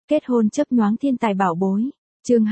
Kết hôn chớp nhoáng thiên tài bảo bối. Chương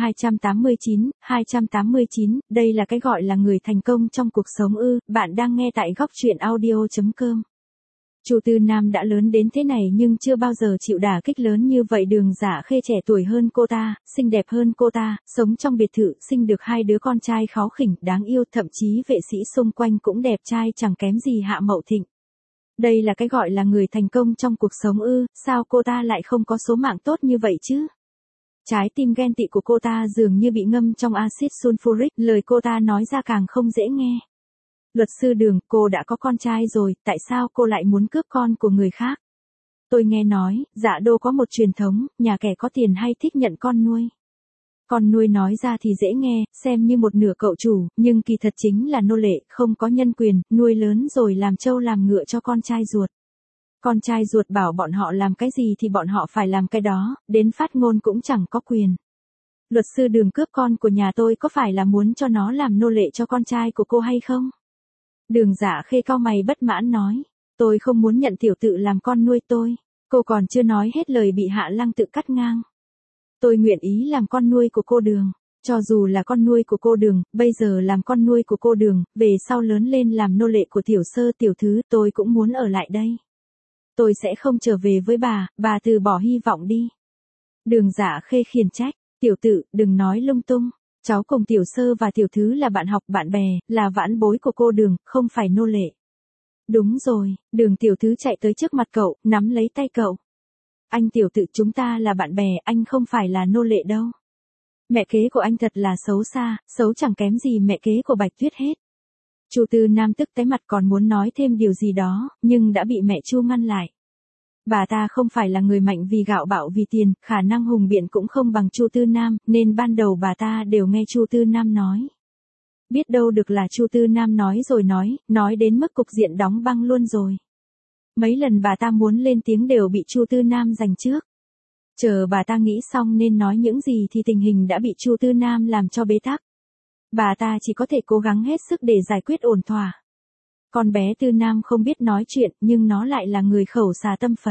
289, đây là cái gọi là người thành công trong cuộc sống ư? Bạn đang nghe tại góc truyện audio.com. Chu Tư Nam đã lớn đến thế này nhưng chưa bao giờ chịu đả kích lớn như vậy. Đường Dạ Khê trẻ tuổi hơn cô ta, xinh đẹp hơn cô ta, sống trong biệt thự, sinh được 2 đứa con trai kháu khỉnh, đáng yêu, thậm chí vệ sĩ xung quanh cũng đẹp trai chẳng kém gì Hạ Mậu Thịnh. Đây là cái gọi là người thành công trong cuộc sống ư? Sao cô ta lại không có số mạng tốt như vậy chứ? Trái tim ghen tị của cô ta dường như bị ngâm trong axit sulfuric, lời cô ta nói ra càng không dễ nghe. Luật sư Đường, cô đã có con trai rồi, tại sao cô lại muốn cướp con của người khác? Tôi nghe nói, Dạ Đô có một truyền thống, nhà kẻ có tiền hay thích nhận con nuôi. Con nuôi nói ra thì dễ nghe, xem như một nửa cậu chủ, nhưng kỳ thật chính là nô lệ, không có nhân quyền, nuôi lớn rồi làm trâu làm ngựa cho con trai ruột. Con trai ruột bảo bọn họ làm cái gì thì bọn họ phải làm cái đó, đến phát ngôn cũng chẳng có quyền. Luật sư Đường cướp con của nhà tôi có phải là muốn cho nó làm nô lệ cho con trai của cô hay không? Đường Dạ Khê cau mày bất mãn nói, tôi không muốn nhận tiểu tự làm con nuôi tôi. Cô còn chưa nói hết lời bị Hạ Lăng tự cắt ngang. Tôi nguyện ý làm con nuôi của cô Đường. Cho dù là con nuôi của cô Đường, bây giờ làm con nuôi của cô Đường, về sau lớn lên làm nô lệ của tiểu sơ tiểu thứ, tôi cũng muốn ở lại đây. Tôi sẽ không trở về với bà từ bỏ hy vọng đi. Đường Dạ Khê khiển trách, tiểu tự, đừng nói lung tung. Cháu cùng tiểu sơ và tiểu thứ là bạn học bạn bè, là vãn bối của cô Đường, không phải nô lệ. Đúng rồi, Đường tiểu thứ chạy tới trước mặt cậu, nắm lấy tay cậu. Anh tiểu tự, chúng ta là bạn bè, anh không phải là nô lệ đâu. Mẹ kế của anh thật là xấu xa, xấu chẳng kém gì mẹ kế của Bạch Tuyết hết. Chu Tư Nam tức tái mặt còn muốn nói thêm điều gì đó, nhưng đã bị mẹ Chu ngăn lại. Bà ta không phải là người mạnh vì gạo bạo vì tiền, khả năng hùng biện cũng không bằng Chu Tư Nam, nên ban đầu bà ta đều nghe Chu Tư Nam nói. Biết đâu được là Chu Tư Nam nói rồi nói đến mức cục diện đóng băng luôn rồi. Mấy lần bà ta muốn lên tiếng đều bị Chu Tư Nam giành trước. Chờ bà ta nghĩ xong nên nói những gì thì tình hình đã bị Chu Tư Nam làm cho bế tắc. Bà ta chỉ có thể cố gắng hết sức để giải quyết ổn thỏa. Con bé Tư Nam không biết nói chuyện nhưng nó lại là người khẩu xà tâm Phật.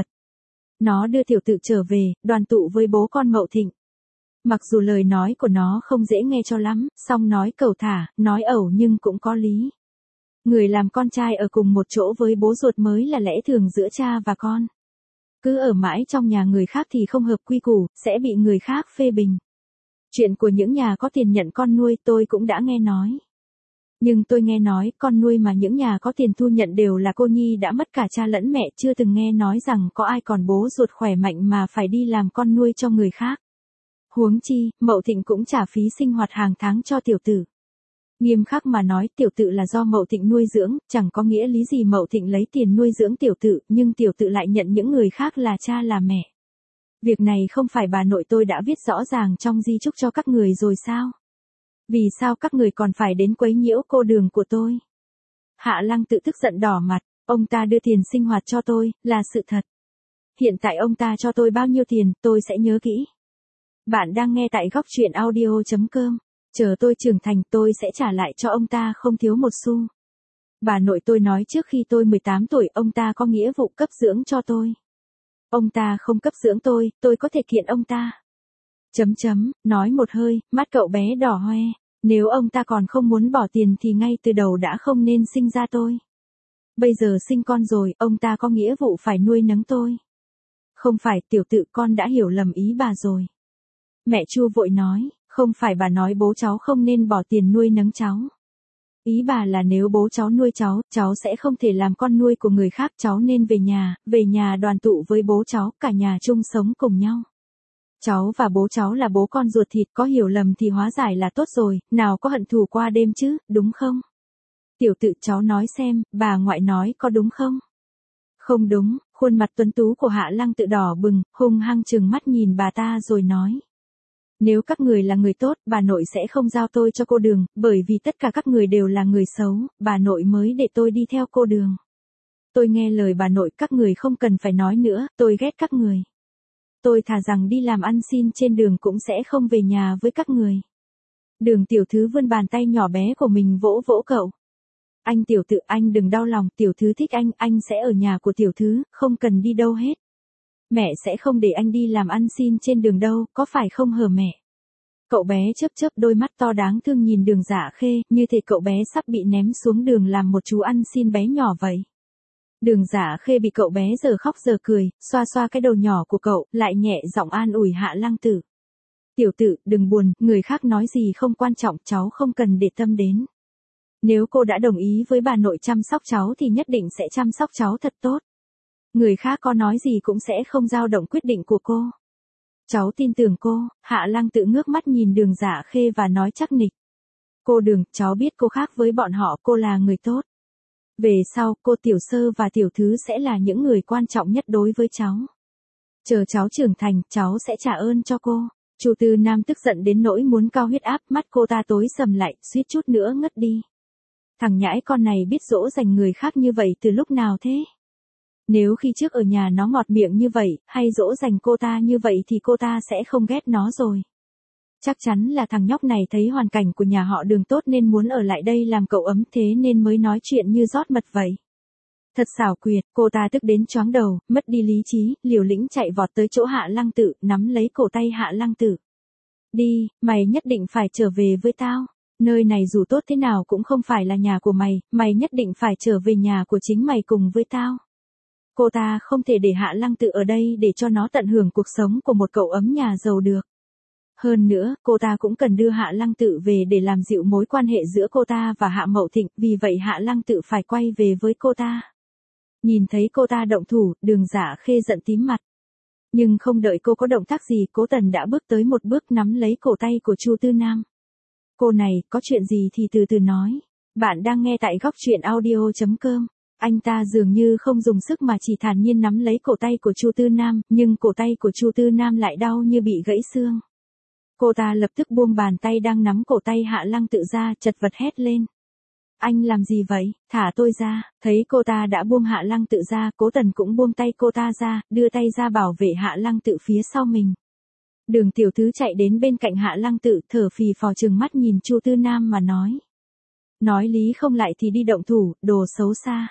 Nó đưa tiểu tự trở về, đoàn tụ với bố con Mậu Thịnh. Mặc dù lời nói của nó không dễ nghe cho lắm, song nói cẩu thả, nói ẩu nhưng cũng có lý. Người làm con trai ở cùng một chỗ với bố ruột mới là lẽ thường giữa cha và con. Cứ ở mãi trong nhà người khác thì không hợp quy củ, sẽ bị người khác phê bình. Chuyện của những nhà có tiền nhận con nuôi tôi cũng đã nghe nói. Nhưng tôi nghe nói con nuôi mà những nhà có tiền thu nhận đều là cô nhi đã mất cả cha lẫn mẹ, chưa từng nghe nói rằng có ai còn bố ruột khỏe mạnh mà phải đi làm con nuôi cho người khác. Huống chi, Mậu Thịnh cũng trả phí sinh hoạt hàng tháng cho tiểu tử. Nghiêm khắc mà nói tiểu tự là do Mậu Thịnh nuôi dưỡng, chẳng có nghĩa lý gì Mậu Thịnh lấy tiền nuôi dưỡng tiểu tự, nhưng tiểu tự lại nhận những người khác là cha là mẹ. Việc này không phải bà nội tôi đã viết rõ ràng trong di chúc cho các người rồi sao? Vì sao các người còn phải đến quấy nhiễu cô Đường của tôi? Hạ Lăng tự tức giận đỏ mặt, ông ta đưa tiền sinh hoạt cho tôi, là sự thật. Hiện tại ông ta cho tôi bao nhiêu tiền, tôi sẽ nhớ kỹ. Bạn đang nghe tại góc truyện audio.com. Chờ tôi trưởng thành tôi sẽ trả lại cho ông ta không thiếu một xu. Bà nội tôi nói trước khi tôi 18 tuổi ông ta có nghĩa vụ cấp dưỡng cho tôi. Ông ta không cấp dưỡng tôi có thể kiện ông ta. Nói một hơi, mắt cậu bé đỏ hoe. Nếu ông ta còn không muốn bỏ tiền thì ngay từ đầu đã không nên sinh ra tôi. Bây giờ sinh con rồi, ông ta có nghĩa vụ phải nuôi nấng tôi. Không phải, tiểu tự, con đã hiểu lầm ý bà rồi. Mẹ Chu vội nói, không phải bà nói bố cháu không nên bỏ tiền nuôi nấng cháu. Ý bà là nếu bố cháu nuôi cháu sẽ không thể làm con nuôi của người khác, cháu nên về nhà đoàn tụ với bố cháu, cả nhà chung sống cùng nhau. Cháu và bố cháu là bố con ruột thịt, có hiểu lầm thì hóa giải là tốt rồi, nào có hận thù qua đêm chứ, đúng không? Tiểu tự, cháu nói xem, bà ngoại nói có đúng không? Không đúng, khuôn mặt tuấn tú của Hạ Lăng tự đỏ bừng, hung hăng trừng mắt nhìn bà ta rồi nói. Nếu các người là người tốt, bà nội sẽ không giao tôi cho cô Đường, bởi vì tất cả các người đều là người xấu, bà nội mới để tôi đi theo cô Đường. Tôi nghe lời bà nội, các người không cần phải nói nữa, tôi ghét các người. Tôi thà rằng đi làm ăn xin trên đường cũng sẽ không về nhà với các người. Đường tiểu thứ vươn bàn tay nhỏ bé của mình vỗ vỗ cậu. Anh tiểu tự, anh đừng đau lòng, tiểu thứ thích anh sẽ ở nhà của tiểu thứ, không cần đi đâu hết. Mẹ sẽ không để anh đi làm ăn xin trên đường đâu, có phải không hờ mẹ? Cậu bé chớp chớp đôi mắt to đáng thương nhìn Đường Dạ Khê, như thể cậu bé sắp bị ném xuống đường làm một chú ăn xin bé nhỏ vậy. Đường Dạ Khê bị cậu bé giờ khóc giờ cười, xoa xoa cái đầu nhỏ của cậu, lại nhẹ giọng an ủi Hạ Lăng Tử. Tiểu tử, đừng buồn, người khác nói gì không quan trọng, cháu không cần để tâm đến. Nếu cô đã đồng ý với bà nội chăm sóc cháu thì nhất định sẽ chăm sóc cháu thật tốt. Người khác có nói gì cũng sẽ không dao động quyết định của cô. Cháu tin tưởng cô. Hạ Lăng Tự ngước mắt nhìn Đường Dạ Khê và nói chắc nịch. Cô Đường, cháu biết cô khác với bọn họ, cô là người tốt. Về sau, cô Tiểu Sơ và Tiểu Thứ sẽ là những người quan trọng nhất đối với cháu. Chờ cháu trưởng thành, cháu sẽ trả ơn cho cô. Chu Tư Nam tức giận đến nỗi muốn cao huyết áp, mắt cô ta tối sầm lại, suýt chút nữa ngất đi. Thằng nhãi con này biết dỗ dành người khác như vậy từ lúc nào thế? Nếu khi trước ở nhà nó ngọt miệng như vậy, hay dỗ dành cô ta như vậy thì cô ta sẽ không ghét nó rồi. Chắc chắn là thằng nhóc này thấy hoàn cảnh của nhà họ Đường tốt nên muốn ở lại đây làm cậu ấm, thế nên mới nói chuyện như rót mật vậy. Thật xảo quyệt, cô ta tức đến choáng đầu, mất đi lý trí, liều lĩnh chạy vọt tới chỗ Hạ Lăng Tự, nắm lấy cổ tay Hạ Lăng Tử. Đi, mày nhất định phải trở về với tao. Nơi này dù tốt thế nào cũng không phải là nhà của mày, mày nhất định phải trở về nhà của chính mày cùng với tao. Cô ta không thể để Hạ Lăng Tự ở đây để cho nó tận hưởng cuộc sống của một cậu ấm nhà giàu được. Hơn nữa, cô ta cũng cần đưa Hạ Lăng Tự về để làm dịu mối quan hệ giữa cô ta và Hạ Mậu Thịnh, vì vậy Hạ Lăng Tự phải quay về với cô ta. Nhìn thấy cô ta động thủ, Đường Dạ Khê giận tím mặt. Nhưng không đợi cô có động tác gì, Cố Tần đã bước tới một bước nắm lấy cổ tay của Chu Tư Nam. Cô này, có chuyện gì thì từ từ nói. Bạn đang nghe tại góc truyện audio.com. Anh ta dường như không dùng sức mà chỉ thản nhiên nắm lấy cổ tay của Chu Tư Nam, nhưng cổ tay của Chu Tư Nam lại đau như bị gãy xương. Cô ta lập tức buông bàn tay đang nắm cổ tay Hạ Lăng Tự ra, chật vật hét lên. Anh làm gì vậy? Thả tôi ra. Thấy cô ta đã buông Hạ Lăng Tự ra, Cố Tần cũng buông tay cô ta ra, đưa tay ra bảo vệ Hạ Lăng Tự phía sau mình. Đường Tiểu Thứ chạy đến bên cạnh Hạ Lăng Tự, thở phì phò trừng mắt nhìn Chu Tư Nam mà nói. Nói lý không lại thì đi động thủ, đồ xấu xa.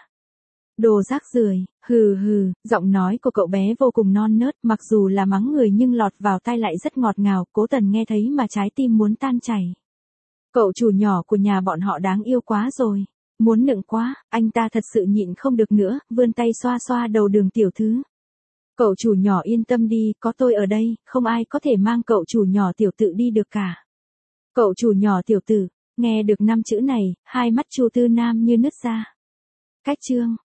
Đồ rác rưởi, hừ hừ, giọng nói của cậu bé vô cùng non nớt, mặc dù là mắng người nhưng lọt vào tai lại rất ngọt ngào, Cố Tần nghe thấy mà trái tim muốn tan chảy. Cậu chủ nhỏ của nhà bọn họ đáng yêu quá rồi. Muốn nựng quá, anh ta thật sự nhịn không được nữa, vươn tay xoa xoa đầu Đường Tiểu Thứ. Cậu chủ nhỏ yên tâm đi, có tôi ở đây, không ai có thể mang cậu chủ nhỏ Tiểu Tự đi được cả. Cậu chủ nhỏ Tiểu Tử, nghe được 5 chữ này, hai mắt Chu Tư Nam như nứt ra. Cách chương.